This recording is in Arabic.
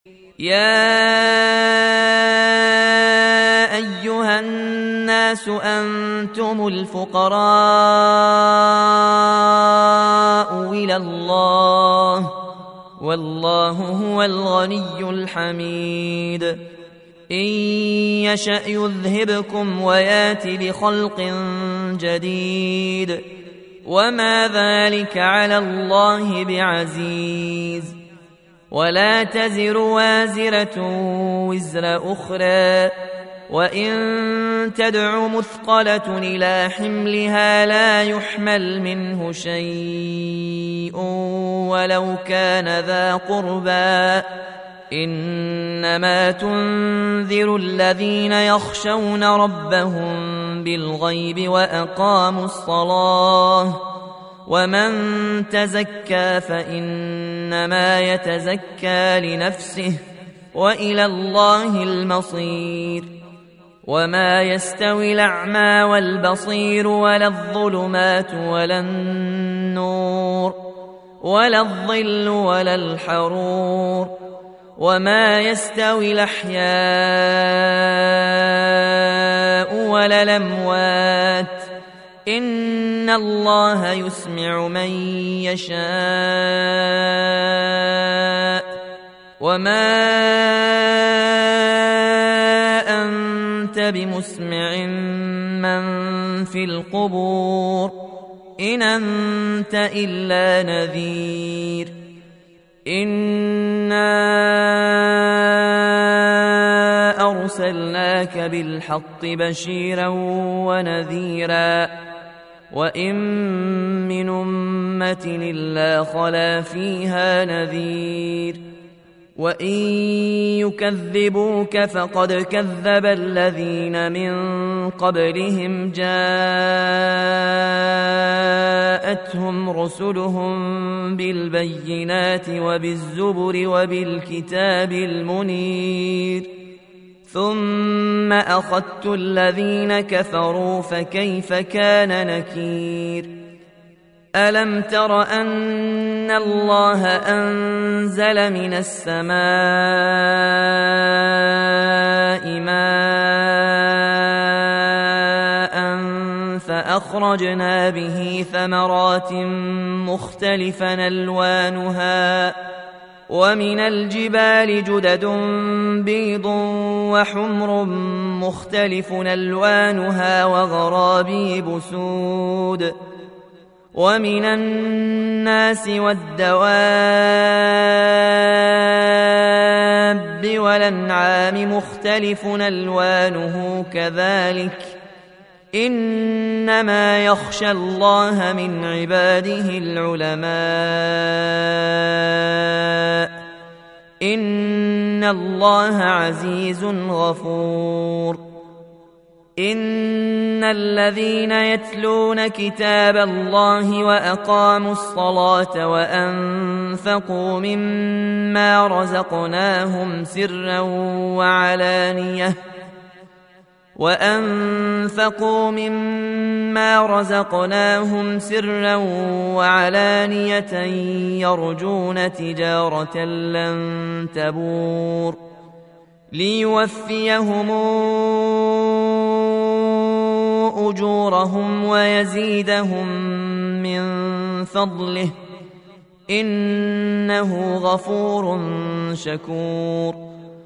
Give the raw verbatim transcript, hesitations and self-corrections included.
يا أيها الناس أنتم الفقراء إلى الله والله هو الغني الحميد. إن يشأ يذهبكم ويات بخلق جديد وما ذلك على الله بعزيز. ولا تزر وازرة وزر أخرى وإن تدع مثقلة إلى حملها لا يحمل منه شيء ولو كان ذا قربى إنما تنذر الذين يخشون ربهم بالغيب وأقاموا الصلاة ومن تزكى فإنما يتزكى لنفسه وإلى الله المصير. وما يستوي الأعمى والبصير ولا الظلمات ولا النور ولا الظل ولا الحرور وما يستوي الأحياء ولا الأموات إن الله يسمع من يشاء وما أنت بمسمع من في القبور إن أنت إلا نذير. إنا أرسلناك بالحق بشيرا ونذيرا وإن من أمة إلا خلا فيها نذير وإن يكذبوك فقد كذب الذين من قبلهم جاءتهم رسلهم بالبينات وبالزبر وبالكتاب المنير ثم أخذت الذين كفروا فكيف كان نكير. ألم تر أن الله أنزل من السماء ماء فأخرجنا به ثمرات مختلفا ألوانها ومن الجبال جدد بيض وحمر مختلف ألوانها وغرابيب سود ومن الناس والدواب والأنعام مختلف ألوانه كذلك إنما يخشى الله من عباده العلماء إن الله عزيز غفور. إن الذين يتلون كتاب الله وأقاموا الصلاة وأنفقوا مما رزقناهم سرا وعلانية وأنفقوا مما رزقناهم سرا وعلانية يرجون تجارة لن تبور ليوفيهم أجورهم ويزيدهم من فضله إنه غفور شكور.